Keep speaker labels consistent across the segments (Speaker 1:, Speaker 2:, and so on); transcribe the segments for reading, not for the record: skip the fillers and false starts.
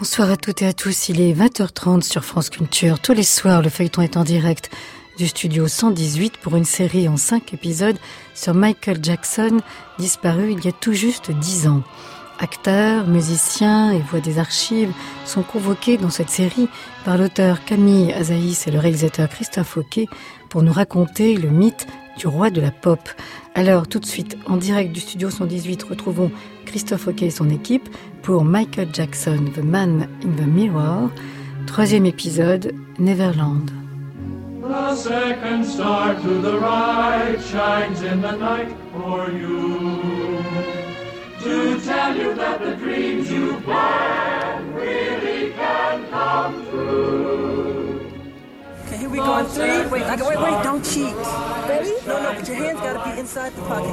Speaker 1: Bonsoir à toutes et à tous, il est 20h30 sur France Culture. Tous les soirs, le feuilleton est en direct du studio 118 pour une série en 5 épisodes sur Michael Jackson, disparu il y a tout juste 10 ans. Acteurs, musiciens et voix des archives sont convoqués dans cette série par l'auteur Camille Azaïs et le réalisateur Christophe Fauquet pour nous raconter le mythe du roi de la pop. Alors, tout de suite, en direct du studio 118, retrouvons Christophe Fauquet et son équipe pour Michael Jackson, The Man in the Mirror, 3e épisode, Neverland.
Speaker 2: The second star to the right shines in the night for you, to tell you that the dreams you plan really can come true.
Speaker 3: Okay, here we go on 3. Wait, don't cheat.
Speaker 4: Ready?
Speaker 3: No, but your hands gotta be inside the pocket.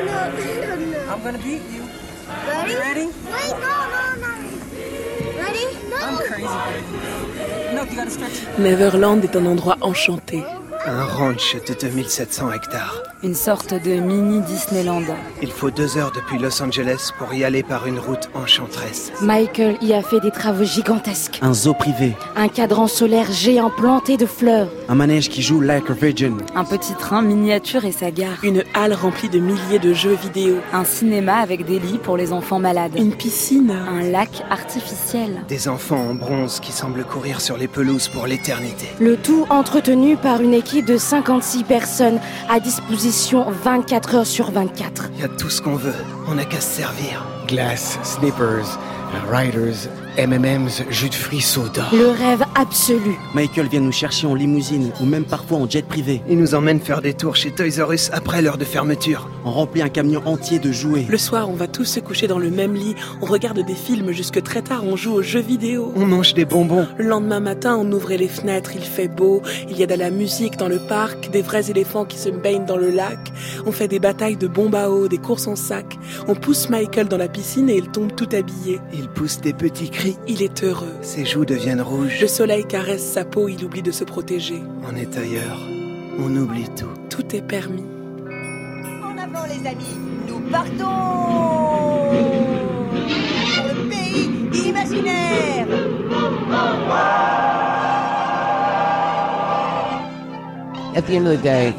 Speaker 4: No.
Speaker 3: I'm gonna beat you.
Speaker 4: Ready?
Speaker 3: You ready?
Speaker 4: Wait, no. Ready? No.
Speaker 3: I'm crazy, baby. No, you gotta stretch it.
Speaker 5: Neverland est un endroit enchanté.
Speaker 6: Un ranch de 2700 hectares.
Speaker 7: Une sorte de mini Disneyland.
Speaker 6: Il faut 2 heures depuis Los Angeles pour y aller par une route enchanteresse.
Speaker 7: Michael y a fait des travaux gigantesques.
Speaker 8: Un zoo privé.
Speaker 7: Un cadran solaire géant planté de fleurs.
Speaker 8: Un manège qui joue Like a Virgin.
Speaker 7: Un petit train miniature et sa gare.
Speaker 5: Une halle remplie de milliers de jeux vidéo.
Speaker 7: Un cinéma avec des lits pour les enfants malades.
Speaker 5: Une piscine.
Speaker 7: Un lac artificiel.
Speaker 6: Des enfants en bronze qui semblent courir sur les pelouses pour l'éternité.
Speaker 7: Le tout entretenu par une équipe de 56 personnes à disposition 24 heures sur 24.
Speaker 6: Il y a tout ce qu'on veut, on n'a qu'à se servir.
Speaker 8: Glace, snippers, riders, M&M's, jus de fruits, soda.
Speaker 7: Le rêve absolu.
Speaker 8: Michael vient nous chercher en limousine ou même parfois en jet privé.
Speaker 6: Il nous emmène faire des tours chez Toys R Us après l'heure de fermeture.
Speaker 8: On remplit un camion entier de jouets.
Speaker 5: Le soir, on va tous se coucher dans le même lit. On regarde des films jusque très tard. On joue aux jeux vidéo.
Speaker 6: On mange des bonbons.
Speaker 5: Le lendemain matin, on ouvrait les fenêtres. Il fait beau. Il y a de la musique dans le parc. Des vrais éléphants qui se baignent dans le lac. On fait des batailles de bombes à eau, des courses en sac. On pousse Michael dans la piscine et il tombe tout habillé.
Speaker 6: Il pousse des petits cris.
Speaker 5: Il est heureux.
Speaker 6: Ses joues deviennent rouges.
Speaker 5: Le soleil caresse sa peau. Il oublie de se protéger.
Speaker 6: On est ailleurs. On oublie tout.
Speaker 5: Tout est permis.
Speaker 3: En avant, les amis. Nous partons pour le pays imaginaire.
Speaker 9: At the end of the day,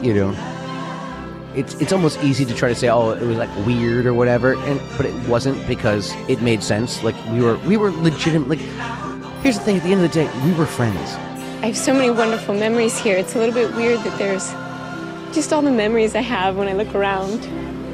Speaker 9: it's almost easy to try to say, oh, it was like weird or whatever, but it wasn't, because it made sense. Like we were legitimate. Like, here's the thing: at the end of the day, we were friends.
Speaker 10: I have so many wonderful memories here. It's a little bit weird that there's just all the memories I have when I look around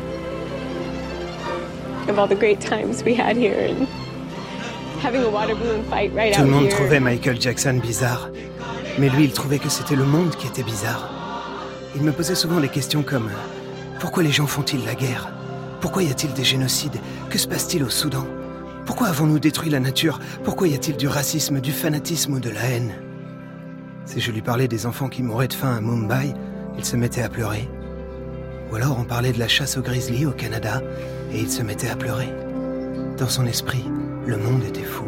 Speaker 10: of all the great times we had here and having a water balloon fight right out here.
Speaker 6: Tout le monde trouvait Michael Jackson bizarre, mais lui, il trouvait que c'était le monde qui était bizarre. Il me posait souvent des questions comme pourquoi les gens font-ils la guerre? Pourquoi y a-t-il des génocides? Que se passe-t-il au Soudan? Pourquoi avons-nous détruit la nature? Pourquoi y a-t-il du racisme, du fanatisme ou de la haine? Si je lui parlais des enfants qui mouraient de faim à Mumbai, il se mettait à pleurer. Ou alors on parlait de la chasse au grizzly au Canada et il se mettait à pleurer. Dans son esprit, le monde était fou.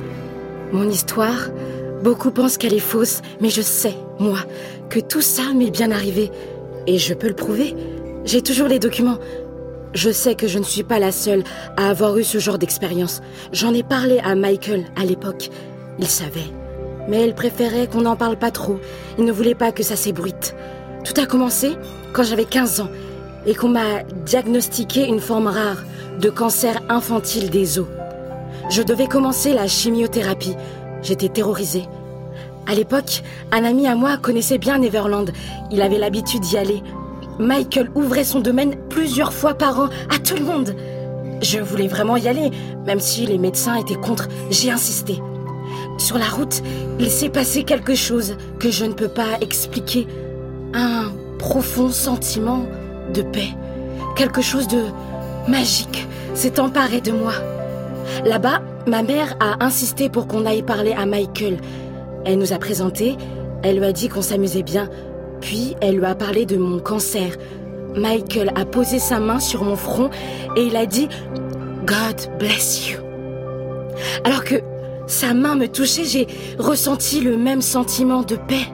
Speaker 7: Mon histoire, beaucoup pensent qu'elle est fausse, mais je sais, moi, que tout ça m'est bien arrivé. Et je peux le prouver. J'ai toujours les documents. Je sais que je ne suis pas la seule à avoir eu ce genre d'expérience. J'en ai parlé à Michael à l'époque. Il savait. Mais il préférait qu'on n'en parle pas trop. Il ne voulait pas que ça s'ébruite. Tout a commencé quand j'avais 15 ans et qu'on m'a diagnostiqué une forme rare de cancer infantile des os. Je devais commencer la chimiothérapie. J'étais terrorisée. À l'époque, un ami à moi connaissait bien Neverland. Il avait l'habitude d'y aller. Michael ouvrait son domaine plusieurs fois par an à tout le monde. Je voulais vraiment y aller, même si les médecins étaient contre. J'ai insisté. Sur la route, il s'est passé quelque chose que je ne peux pas expliquer. Un profond sentiment de paix. Quelque chose de magique s'est emparé de moi. Là-bas, ma mère a insisté pour qu'on aille parler à Michael. Elle nous a présentés, elle lui a dit qu'on s'amusait bien, puis elle lui a parlé de mon cancer. Michael a posé sa main sur mon front et il a dit « God bless you ». Alors que sa main me touchait, j'ai ressenti le même sentiment de paix.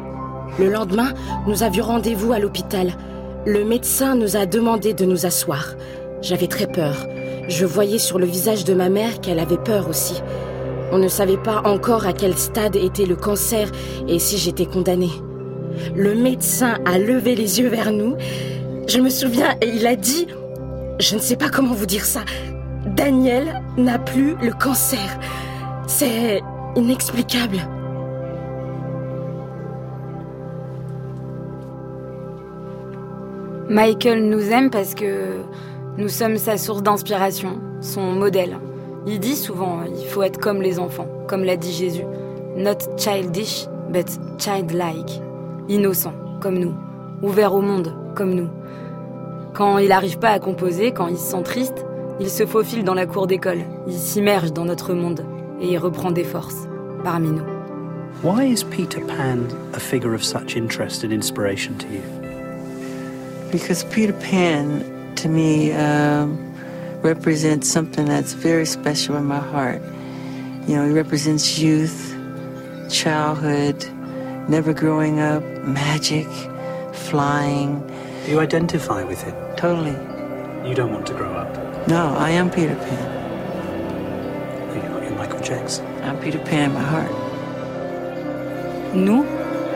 Speaker 7: Le lendemain, nous avions rendez-vous à l'hôpital. Le médecin nous a demandé de nous asseoir. J'avais très peur. Je voyais sur le visage de ma mère qu'elle avait peur aussi. On ne savait pas encore à quel stade était le cancer et si j'étais condamnée. Le médecin a levé les yeux vers nous. Je me souviens et il a dit... Je ne sais pas comment vous dire ça. Daniel n'a plus le cancer. C'est inexplicable.
Speaker 11: Michael nous aime parce que nous sommes sa source d'inspiration, son modèle. Il dit souvent, il faut être comme les enfants, comme l'a dit Jésus. Not childish, but childlike. Innocent, comme nous. Ouvert au monde, comme nous. Quand il n'arrive pas à composer, quand il se sent triste, il se faufile dans la cour d'école. Il s'immerge dans notre monde et il reprend des forces parmi nous.
Speaker 12: Why is Peter Pan a figure of such interest and inspiration to you?
Speaker 13: Because Peter Pan, to me, represents something that's very special in my heart. You know, he represents youth, childhood, never growing up, magic, flying.
Speaker 12: Do you identify with it?
Speaker 13: Totally.
Speaker 12: You don't want to grow up?
Speaker 13: No, I am Peter Pan.
Speaker 12: You're Michael Jackson.
Speaker 13: I'm Peter Pan in my heart.
Speaker 11: Nous,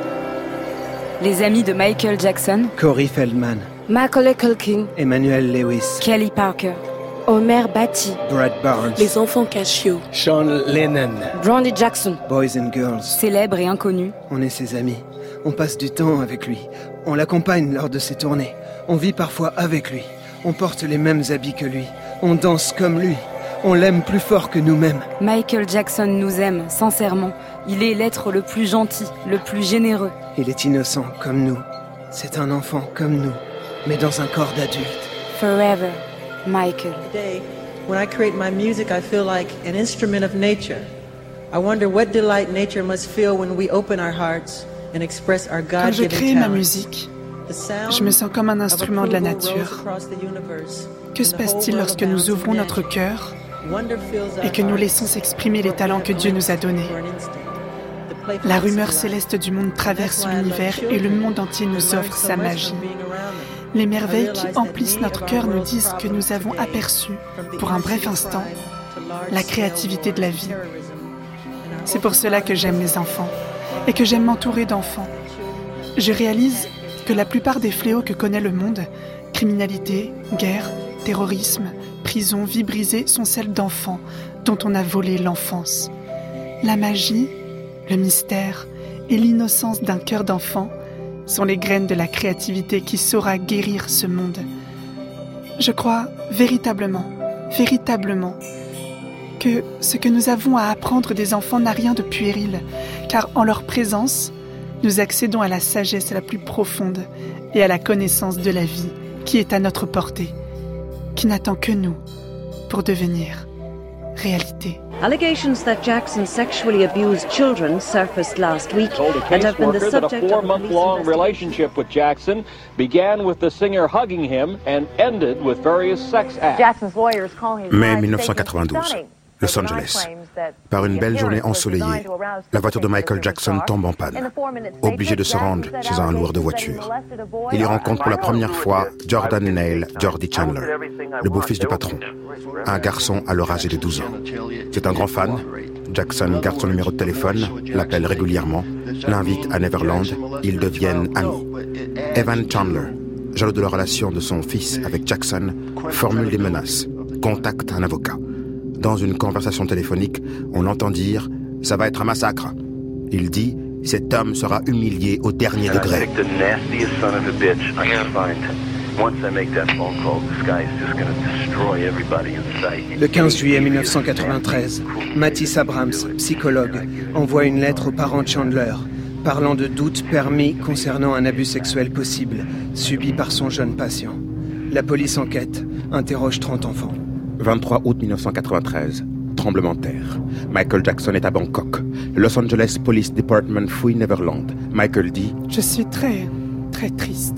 Speaker 11: les amis de Michael Jackson,
Speaker 6: Corey Feldman,
Speaker 7: Macaulay Culkin,
Speaker 6: Emmanuel Lewis,
Speaker 11: Kelly Parker,
Speaker 7: Homer Batty,
Speaker 6: Brad Barnes,
Speaker 5: Les enfants Casio,
Speaker 6: Sean Lennon,
Speaker 7: Brandy Jackson,
Speaker 6: Boys and Girls.
Speaker 11: Célèbres et inconnus.
Speaker 6: On est ses amis. On passe du temps avec lui. On l'accompagne lors de ses tournées. On vit parfois avec lui. On porte les mêmes habits que lui. On danse comme lui. On l'aime plus fort que nous-mêmes.
Speaker 11: Michael Jackson nous aime, sincèrement. Il est l'être le plus gentil, le plus généreux.
Speaker 6: Il est innocent comme nous. C'est un enfant comme nous, mais dans un corps d'adulte.
Speaker 11: Forever, Michael.
Speaker 13: Today, when I create my music, I feel like an instrument of nature. I wonder what delight nature must feel when we open our hearts and express our God-given talents.
Speaker 14: Quand je crée ma musique, je me sens comme un instrument de la nature. Que se passe-t-il lorsque nous ouvrons notre cœur et que nous laissons s'exprimer les talents que Dieu nous a donnés? La rumeur céleste du monde traverse l'univers et le monde entier nous offre sa magie. Les merveilles qui emplissent notre cœur nous disent que nous avons aperçu, pour un bref instant, la créativité de la vie. C'est pour cela que j'aime les enfants et que j'aime m'entourer d'enfants. Je réalise que la plupart des fléaux que connaît le monde, criminalité, guerre, terrorisme, prison, vie brisée, sont celles d'enfants dont on a volé l'enfance. La magie, le mystère et l'innocence d'un cœur d'enfant sont les graines de la créativité qui saura guérir ce monde. Je crois véritablement, que ce que nous avons à apprendre des enfants n'a rien de puéril, car en leur présence, nous accédons à la sagesse la plus profonde et à la connaissance de la vie qui est à notre portée, qui n'attend que nous pour devenir réalité.
Speaker 15: Allegations that Jackson sexually abused children surfaced last week and have been the subject of a
Speaker 16: four-month-long relationship with Jackson began with the singer hugging him and ended with various sex acts.
Speaker 15: Jackson's lawyers call his
Speaker 17: Mai 1992, Los Angeles. Par une belle journée ensoleillée, la voiture de Michael Jackson tombe en panne. Obligé de se rendre chez un loueur de voitures. Il y rencontre pour la première fois Jordan Neil Jordy Chandler, le beau-fils du patron. Un garçon alors âgé de 12 ans. C'est un grand fan. Jackson garde son numéro de téléphone, l'appelle régulièrement, l'invite à Neverland. Ils deviennent amis. Evan Chandler, jaloux de la relation de son fils avec Jackson, formule des menaces, contacte un avocat. Dans une conversation téléphonique, on l'entend dire « Ça va être un massacre ». Il dit « Cet homme sera humilié au dernier degré ».
Speaker 6: Le 15 juillet 1993, Matisse Abrams, psychologue, envoie une lettre aux parents de Chandler, parlant de doutes permis concernant un abus sexuel possible, subi par son jeune patient. La police enquête, interroge 30 enfants.
Speaker 17: 23 août 1993, tremblement de terre. Michael Jackson est à Bangkok. Le Los Angeles Police Department fouille Neverland. Michael dit «
Speaker 14: Je suis très triste ».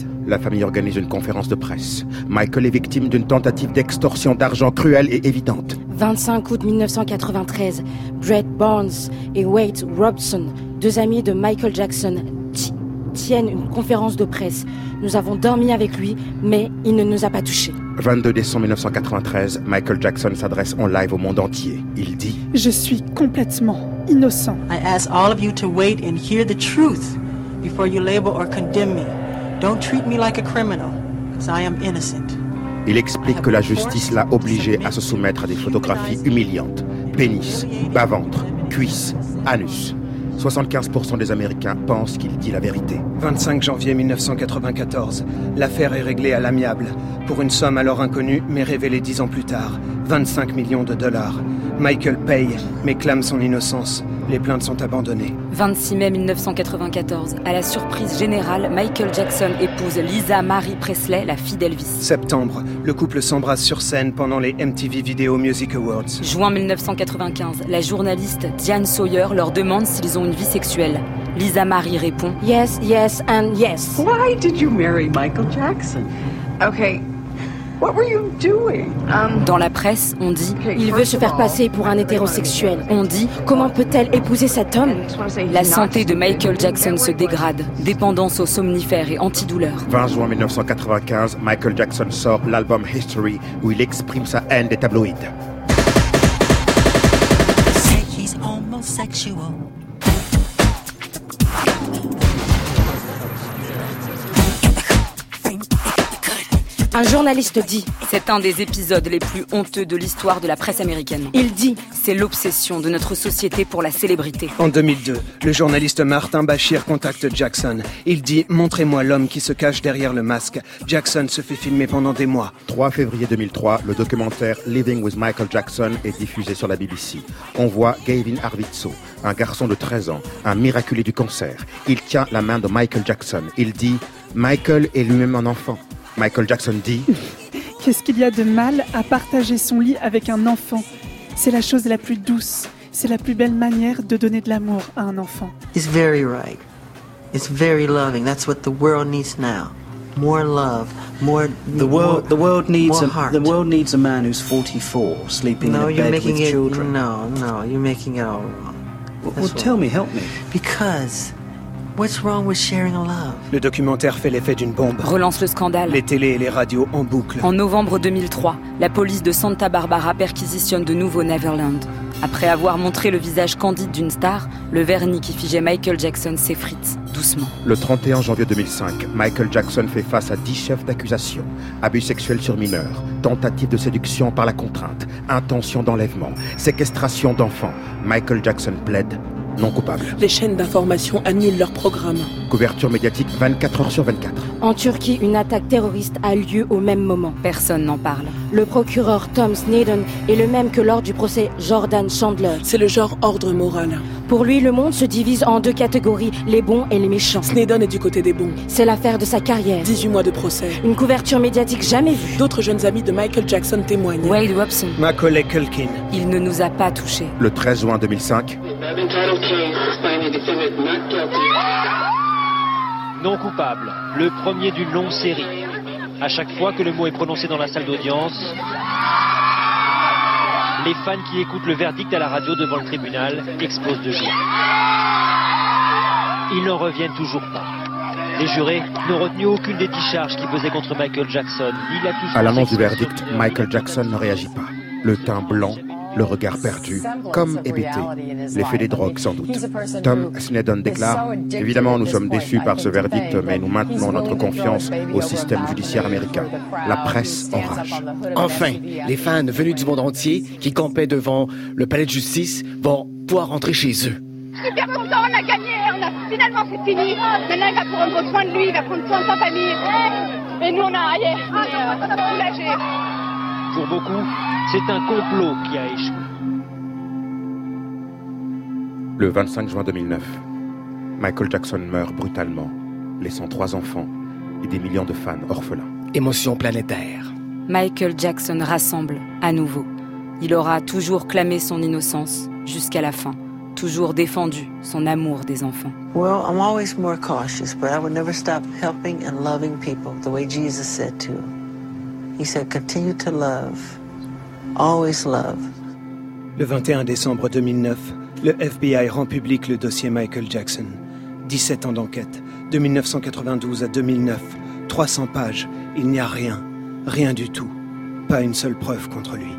Speaker 17: La famille organise une conférence de presse. Michael est victime d'une tentative d'extorsion d'argent cruelle et évidente.
Speaker 7: 25 août 1993, Brad Barnes et Wade Robson, deux amis de Michael Jackson, tiennent une conférence de presse. Nous avons dormi avec lui, mais il ne nous a pas touchés.
Speaker 17: 22 décembre 1993, Michael Jackson s'adresse en live au monde entier. Il dit «
Speaker 14: Je suis complètement innocent.
Speaker 18: I ask all of you to wait and hear the truth before you label or condemn me. Don't treat me like a criminal, because I am innocent. »
Speaker 17: Il explique que la justice l'a obligé à se soumettre à des photographies humiliantes. Pénis, bas-ventre, cuisses, anus. 75% des Américains pensent qu'il dit la vérité.
Speaker 6: 25 janvier 1994. L'affaire est réglée à l'amiable, pour une somme alors inconnue, mais révélée 10 ans plus tard. 25 millions de dollars. Michael paye, mais clame son innocence. Les plaintes sont abandonnées.
Speaker 11: 26 mai 1994. À la surprise générale, Michael Jackson épouse Lisa Marie Presley, la fille d'Elvis.
Speaker 6: Septembre. Le couple s'embrasse sur scène pendant les MTV Video Music Awards.
Speaker 11: Juin 1995. La journaliste Diane Sawyer leur demande s'ils ont une vie sexuelle. Lisa Marie répond «
Speaker 7: Yes, yes and yes. »
Speaker 19: Why did you marry Michael Jackson? Okay. What were you doing?
Speaker 11: Dans la presse, on dit
Speaker 7: « Il veut se faire passer pour un hétérosexuel. »
Speaker 11: On dit « Comment peut-elle épouser cet homme ?» La santé de Michael Jackson se dégrade. Dépendance aux somnifères et antidouleurs.
Speaker 17: 20 juin 1995, Michael Jackson sort l'album History où il exprime sa haine des tabloïds.
Speaker 20: Say he's homosexual.
Speaker 7: Un journaliste dit
Speaker 11: « C'est un des épisodes les plus honteux de l'histoire de la presse américaine. »
Speaker 7: Il dit
Speaker 11: « C'est l'obsession de notre société pour la célébrité. »
Speaker 6: En 2002, le journaliste Martin Bashir contacte Jackson. Il dit « Montrez-moi l'homme qui se cache derrière le masque. » Jackson se fait filmer pendant des mois.
Speaker 17: 3 février 2003, le documentaire Living with Michael Jackson est diffusé sur la BBC. On voit Gavin Arvizo, un garçon de 13 ans, un miraculé du cancer. Il tient la main de Michael Jackson. Il dit « Michael est lui-même un enfant. » Michael Jackson dit
Speaker 14: « Qu'est-ce qu'il y a de mal à partager son lit avec un enfant ? C'est la chose la plus douce. C'est la plus belle manière de donner de l'amour à un enfant. »
Speaker 13: It's very right. It's very loving. That's what the world needs now. More love, more
Speaker 12: the world needs
Speaker 13: a
Speaker 12: man who's 44 sleeping in a bed with children.
Speaker 13: No, you're making it all wrong.
Speaker 12: Well, tell me, help me.
Speaker 13: Because what's wrong with sharing a love?
Speaker 6: Le documentaire fait l'effet d'une bombe.
Speaker 11: Relance le scandale.
Speaker 6: Les télés et les radios en boucle.
Speaker 11: En novembre 2003, la police de Santa Barbara perquisitionne de nouveau Neverland. Après avoir montré le visage candide d'une star, le vernis qui figeait Michael Jackson s'effrite doucement.
Speaker 17: Le 31 janvier 2005, Michael Jackson fait face à 10 chefs d'accusation. Abus sexuels sur mineurs, tentative de séduction par la contrainte, intention d'enlèvement, séquestration d'enfants. Michael Jackson plaide non coupable.
Speaker 5: Les chaînes d'information annulent leur programme.
Speaker 17: Couverture médiatique 24 heures sur 24.
Speaker 7: En Turquie, une attaque terroriste a lieu au même moment.
Speaker 11: Personne n'en parle.
Speaker 7: Le procureur Tom Snedden est le même que lors du procès Jordan Chandler.
Speaker 5: C'est le genre ordre moral.
Speaker 7: Pour lui, le monde se divise en 2 catégories, les bons et les méchants.
Speaker 5: Snedden est du côté des bons.
Speaker 7: C'est l'affaire de sa carrière.
Speaker 5: 18 mois de procès.
Speaker 7: Une couverture médiatique jamais vue.
Speaker 5: D'autres jeunes amis de Michael Jackson témoignent.
Speaker 11: Wade Robson.
Speaker 6: Macaulay Culkin.
Speaker 11: Il ne nous a pas touchés.
Speaker 17: Le 13 juin 2005.
Speaker 21: Non coupable, le premier d'une longue série. À chaque fois que le mot est prononcé dans la salle d'audience, les fans qui écoutent le verdict à la radio devant le tribunal explosent de joie. Ils n'en reviennent toujours pas. Les jurés n'ont retenu aucune des 10 charges qui pesaient contre Michael Jackson.
Speaker 17: À l'annonce du verdict, Michael Jackson ne réagit pas. Le teint blanc, le regard perdu, comme hébété. L'effet des drogues, sans doute. Tom Snedden déclare « Évidemment, nous sommes déçus par ce verdict, mais nous maintenons notre confiance au système judiciaire américain. La presse enrage. »
Speaker 8: Enfin, les fans venus du monde entier qui campaient devant le palais de justice vont pouvoir rentrer chez eux.
Speaker 4: Super content, on a gagné, finalement c'est fini. Maintenant il va prendre soin de lui, il va prendre soin de sa famille. Et nous on a rien, on a soulagé.
Speaker 21: Pour beaucoup, c'est un complot qui a échoué.
Speaker 17: Le 25 juin 2009, Michael Jackson meurt brutalement, laissant 3 enfants et des millions de fans orphelins.
Speaker 8: Émotion planétaire.
Speaker 11: Michael Jackson rassemble à nouveau. Il aura toujours clamé son innocence jusqu'à la fin. Toujours défendu son amour des enfants.
Speaker 13: Well, I'm always more cautious, but I would never stop helping and loving people the way Jesus said to. He said, continue to love, always love.
Speaker 6: Le 21 décembre 2009, le FBI rend public le dossier Michael Jackson. 17 ans d'enquête, de 1992 à 2009, 300 pages, il n'y a rien, rien du tout. Pas une seule preuve contre lui.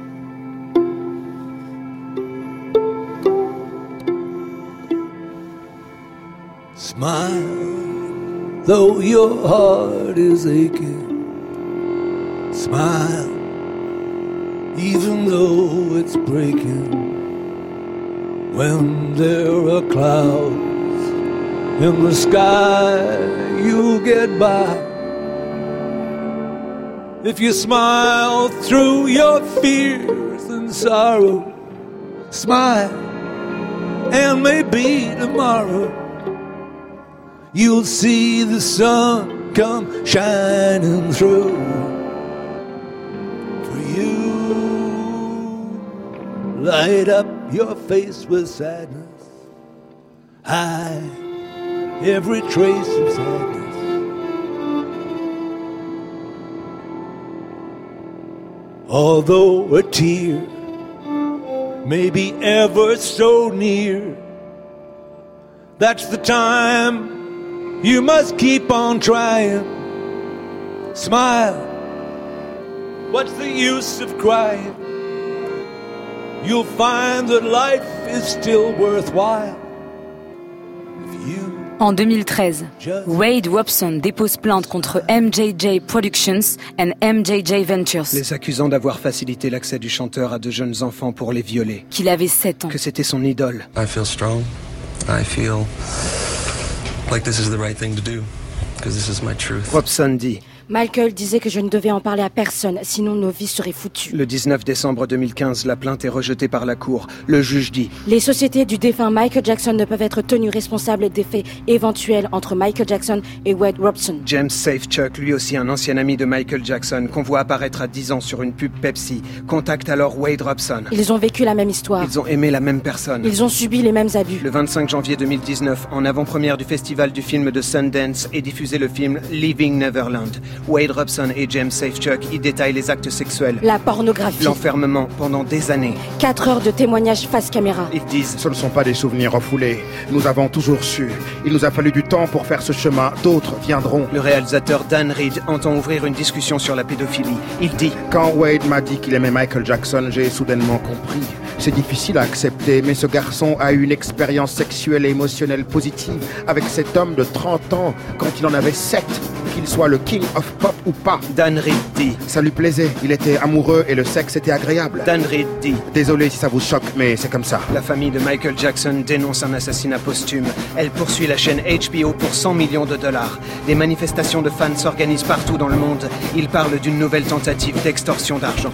Speaker 1: Smile, though your heart is aching. Smile, even though it's breaking. When there are clouds in the sky, you'll get by. If you smile through your fears and sorrow, smile, and maybe tomorrow you'll see the sun come shining through for you. Light up your face with sadness, hide every trace of sadness. Although a tear may be ever so near, that's the time you must keep on trying. Smile, what's the use of crying? You'll find that life is still worthwhile.
Speaker 11: En 2013, Wade Robson dépose plainte contre MJJ Productions and MJJ Ventures.
Speaker 6: Les accusant d'avoir facilité l'accès du chanteur à de jeunes enfants pour les violer.
Speaker 11: Qu'il avait 7 ans.
Speaker 6: Que c'était son idole.
Speaker 22: I feel strong. I feel like this is the right thing to do, because this is my truth.
Speaker 6: Robson dit:
Speaker 7: Michael disait que je ne devais en parler à personne, sinon nos vies seraient foutues.
Speaker 6: Le 19 décembre 2015, la plainte est rejetée par la cour. Le juge dit:
Speaker 7: les sociétés du défunt Michael Jackson ne peuvent être tenues responsables des faits éventuels entre Michael Jackson et Wade Robson.
Speaker 6: James Safechuck, lui aussi un ancien ami de Michael Jackson, qu'on voit apparaître à 10 ans sur une pub Pepsi, contacte alors Wade Robson.
Speaker 7: Ils ont vécu la même histoire.
Speaker 6: Ils ont aimé la même personne.
Speaker 7: Ils ont subi les mêmes abus.
Speaker 6: Le 25 janvier 2019, en avant-première du festival du film de Sundance, est diffusé le film Leaving Neverland. Wade Robson et James Safechuck y détaillent les actes sexuels,
Speaker 7: la pornographie,
Speaker 6: l'enfermement pendant des années.
Speaker 7: 4 heures de témoignages face caméra.
Speaker 6: Ils disent:
Speaker 17: ce ne sont pas des souvenirs refoulés. Nous avons toujours su. Il nous a fallu du temps pour faire ce chemin. D'autres viendront.
Speaker 6: Le réalisateur Dan Reed entend ouvrir une discussion sur la pédophilie. Il dit:
Speaker 17: quand Wade m'a dit qu'il aimait Michael Jackson, j'ai soudainement compris. C'est difficile à accepter, mais ce garçon a eu une expérience sexuelle et émotionnelle positive avec cet homme de 30 ans quand il en avait 7. Qu'il soit le king of pop ou pas.
Speaker 6: Dan Reed dit:
Speaker 17: ça lui plaisait, il était amoureux et le sexe était agréable.
Speaker 6: Dan Reed dit:
Speaker 17: désolé si ça vous choque, mais c'est comme ça.
Speaker 6: La famille de Michael Jackson dénonce un assassinat posthume. Elle poursuit la chaîne HBO pour $100 millions. Des manifestations de fans s'organisent partout dans le monde. Ils parlent d'une nouvelle tentative d'extorsion d'argent.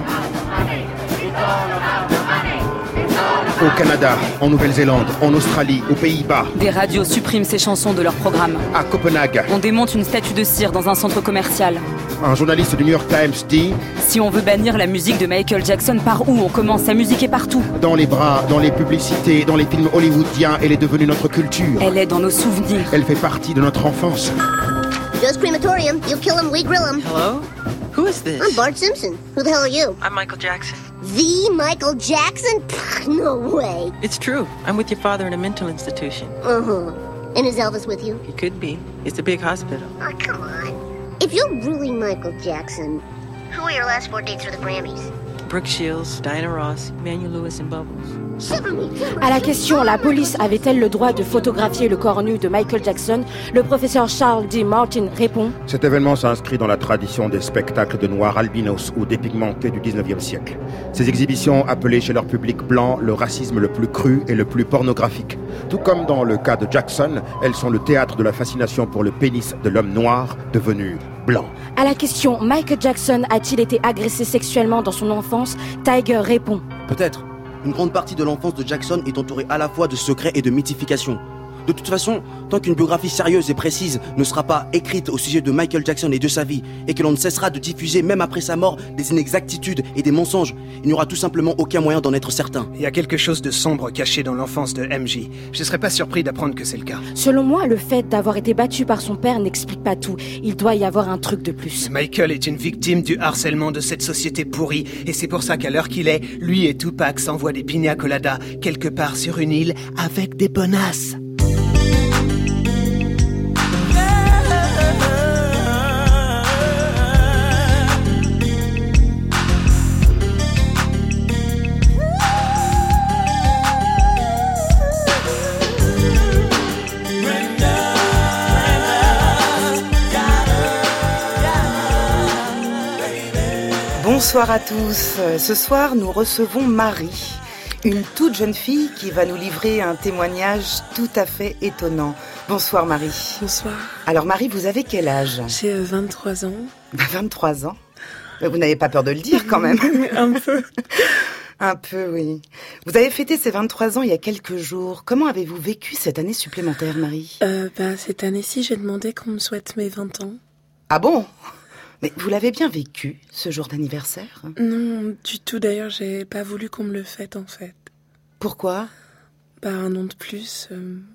Speaker 17: Au Canada, en Nouvelle-Zélande, en Australie, aux Pays-Bas.
Speaker 11: Des radios suppriment ces chansons de leur programme.
Speaker 17: À Copenhague.
Speaker 11: On démonte une statue de cire dans un centre commercial.
Speaker 17: Un journaliste du New York Times dit:
Speaker 11: si on veut bannir la musique de Michael Jackson, par où on commence? Sa musique est partout.
Speaker 17: Dans les bras, dans les publicités, dans les films hollywoodiens, elle est devenue notre culture.
Speaker 11: Elle est dans nos souvenirs.
Speaker 17: Elle fait partie de notre enfance.
Speaker 23: Joe's crematorium. You kill him, we grill him.
Speaker 18: Hello? Who is this?
Speaker 23: I'm Bart Simpson. Who the hell are you?
Speaker 18: I'm Michael Jackson.
Speaker 23: The Michael Jackson? No way.
Speaker 18: It's true. I'm with your father in a mental institution.
Speaker 23: Uh-huh. And is Elvis with you?
Speaker 18: He could be. It's a big hospital.
Speaker 23: Oh, come on. If you're really Michael Jackson, who are your last 4 dates for the Grammys?
Speaker 18: Brooke Shields, Diana Ross, Emmanuel Lewis and Bubbles.
Speaker 7: À la question, la police avait-elle le droit de photographier le corps nu de Michael Jackson, le professeur Charles D. Martin répond:
Speaker 17: cet événement s'inscrit dans la tradition des spectacles de noirs albinos ou dépigmentés du 19e siècle. Ces exhibitions appelaient chez leur public blanc le racisme le plus cru et le plus pornographique. Tout comme dans le cas de Jackson, elles sont le théâtre de la fascination pour le pénis de l'homme noir devenu blanc.
Speaker 7: À la question, Michael Jackson a-t-il été agressé sexuellement dans son enfance, Tiger répond:
Speaker 24: peut-être. Une grande partie de l'enfance de Jackson est entourée à la fois de secrets et de mythifications. De toute façon, tant qu'une biographie sérieuse et précise ne sera pas écrite au sujet de Michael Jackson et de sa vie, et que l'on ne cessera de diffuser même après sa mort des inexactitudes et des mensonges, il n'y aura tout simplement aucun moyen d'en être certain.
Speaker 6: Il y a quelque chose de sombre caché dans l'enfance de MJ. Je ne serais pas surpris d'apprendre que c'est le cas.
Speaker 7: Selon moi, le fait d'avoir été battu par son père n'explique pas tout. Il doit y avoir un truc de plus.
Speaker 6: Michael est une victime du harcèlement de cette société pourrie, et c'est pour ça qu'à l'heure qu'il est, lui et Tupac s'envoient des piña coladas quelque part sur une île avec des bonasses.
Speaker 2: Bonsoir à tous. Ce soir, nous recevons Marie, une toute jeune fille qui va nous livrer un témoignage tout à fait étonnant. Bonsoir Marie.
Speaker 5: Bonsoir.
Speaker 2: Alors Marie, vous avez quel âge ?
Speaker 5: J'ai 23 ans.
Speaker 2: 23 ans ? Vous n'avez pas peur de le dire quand même ?
Speaker 5: Un peu.
Speaker 2: Un peu, oui. Vous avez fêté ces 23 ans il y a quelques jours. Comment avez-vous vécu cette année supplémentaire, Marie ?
Speaker 5: Cette année-ci, j'ai demandé qu'on me souhaite mes 20 ans.
Speaker 2: Ah bon ? Mais vous l'avez bien vécu, ce jour d'anniversaire ?
Speaker 5: Non, du tout. D'ailleurs, j'ai pas voulu qu'on me le fête, en fait.
Speaker 2: Pourquoi ?
Speaker 5: Un an de plus.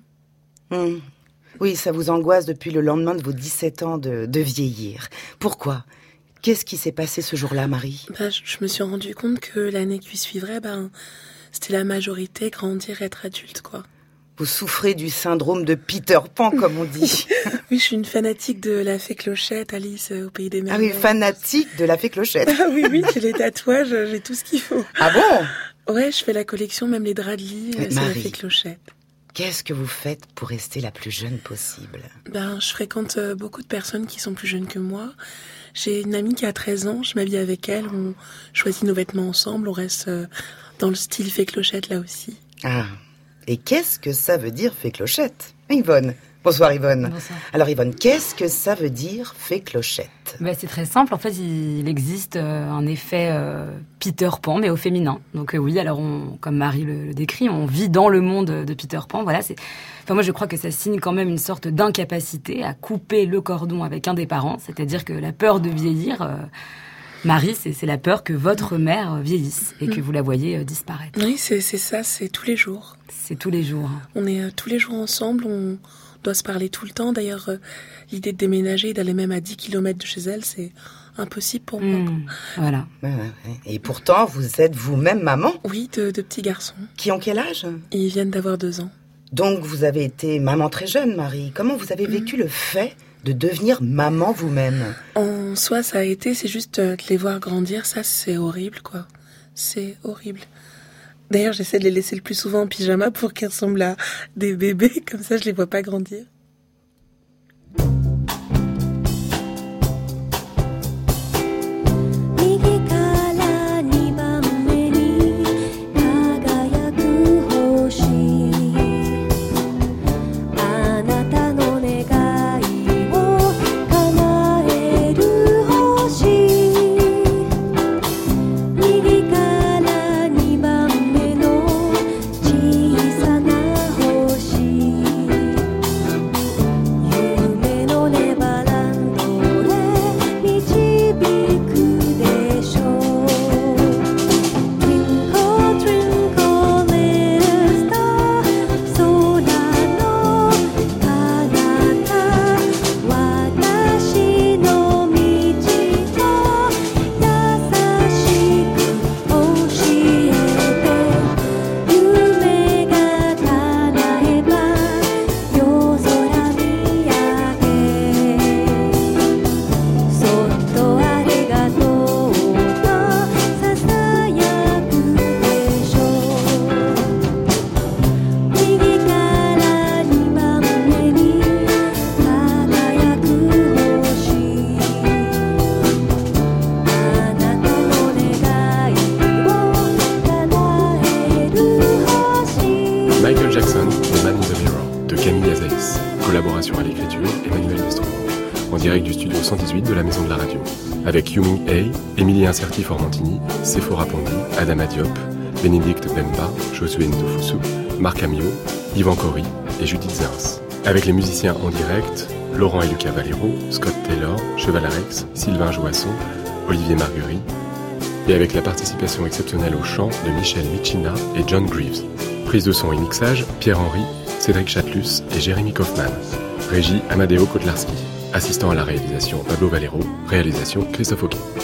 Speaker 2: Oui, ça vous angoisse depuis le lendemain de vos 17 ans de vieillir. Pourquoi ? Qu'est-ce qui s'est passé ce jour-là, Marie ?
Speaker 5: Je me suis rendu compte que l'année qui suivrait, c'était la majorité, grandir, être adulte, quoi.
Speaker 2: Vous souffrez du syndrome de Peter Pan, comme on dit.
Speaker 5: Oui, je suis une fanatique de la fée Clochette, Alice au Pays des Merveilles.
Speaker 2: Ah oui, fanatique de la fée Clochette.
Speaker 5: Ah oui, j'ai les tatouages, j'ai tout ce qu'il faut.
Speaker 2: Ah bon ?
Speaker 5: Ouais, je fais la collection, même les draps de lit, c'est la fée Clochette.
Speaker 2: Qu'est-ce que vous faites pour rester la plus jeune possible ?
Speaker 5: Je fréquente beaucoup de personnes qui sont plus jeunes que moi. J'ai une amie qui a 13 ans, je m'habille avec elle, on choisit nos vêtements ensemble, on reste dans le style fée Clochette là aussi.
Speaker 2: Ah, et qu'est-ce que ça veut dire fée Clochette ? Yvonne. Bonsoir Yvonne.
Speaker 11: Bonsoir.
Speaker 2: Alors Yvonne, qu'est-ce que ça veut dire fée Clochette ?
Speaker 11: C'est très simple, en fait il existe un effet Peter Pan mais au féminin. Donc oui, alors comme Marie le décrit, on vit dans le monde de Peter Pan. Voilà, moi je crois que ça signe quand même une sorte d'incapacité à couper le cordon avec un des parents, c'est-à-dire que la peur de vieillir, Marie, c'est la peur que votre mère vieillisse et que vous la voyez disparaître.
Speaker 5: Oui, c'est ça, c'est tous les jours.
Speaker 11: C'est tous les jours.
Speaker 5: On est tous les jours ensemble, on doit se parler tout le temps. D'ailleurs, l'idée de déménager, d'aller même à 10 km de chez elle, c'est impossible pour moi.
Speaker 11: Voilà.
Speaker 2: Et pourtant, vous êtes vous-même maman ?
Speaker 5: Oui, de petits garçons.
Speaker 2: Qui ont quel âge ?
Speaker 5: Ils viennent d'avoir 2 ans.
Speaker 2: Donc, vous avez été maman très jeune, Marie. Comment vous avez vécu le fait de devenir maman vous-même ?
Speaker 5: En soi, ça a été, c'est juste de les voir grandir, ça, c'est horrible, quoi. C'est horrible. D'ailleurs, j'essaie de les laisser le plus souvent en pyjama pour qu'ils ressemblent à des bébés, comme ça je les vois pas grandir.
Speaker 3: direct du studio 118 de la Maison de la Radio, avec Yuming Hay, Émilie Incerti-Formantini, Sephora Pandi, Adama Diop, Bénédicte Bemba, Josué Ndofusu, Marc Amiot, Yvan Cory et Judith Zins. Avec les musiciens en direct, Laurent et Lucas Valero, Scott Taylor, Cheval Arex, Sylvain Joasson, Olivier Marguerite, et avec la participation exceptionnelle au chant de Michel Michina et John Greaves. Prise de son et mixage, Pierre-Henry, Cédric Chatelus et Jérémy Kaufmann. Régie, Amadeo Kotlarski. Assistant à la réalisation, Pablo Valero. Réalisation, Christophe Auquet.